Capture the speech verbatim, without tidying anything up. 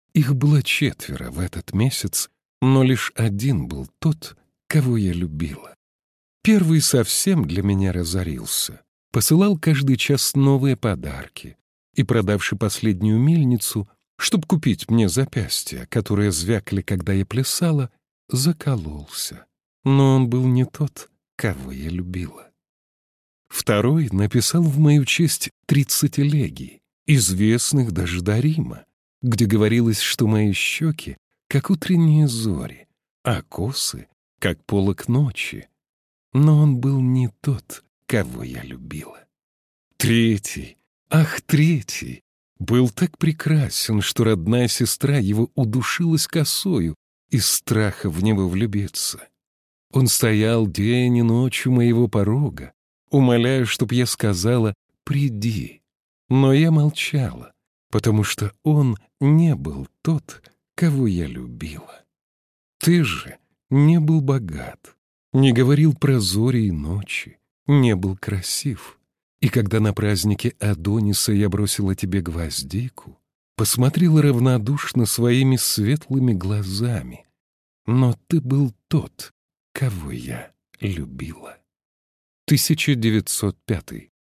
Их было четверо в этот месяц, но лишь один был тот, кого я любила. Первый совсем для меня разорился, посылал каждый час новые подарки и, продавши последнюю мельницу, чтоб купить мне запястья, которые звякли, когда я плясала, закололся. Но он был не тот, кого я любила. Второй написал в мою честь тридцать элегий, известных даже до Рима, где говорилось, что мои щеки, как утренние зори, а косы, как полог ночи. Но он был не тот, кого я любила. Третий, ах, третий, был так прекрасен, что родная сестра его удушилась косою из страха в него влюбиться. Он стоял день и ночь у моего порога, умоляя, чтоб я сказала «приди». Но я молчала, потому что он не был тот, кого я любила. Ты же не был богат, не говорил про зори и ночи, не был красив. И когда на празднике Адониса я бросила тебе гвоздику, посмотрела равнодушно своими светлыми глазами, но ты был тот, кого я любила. тысяча девятьсот пятый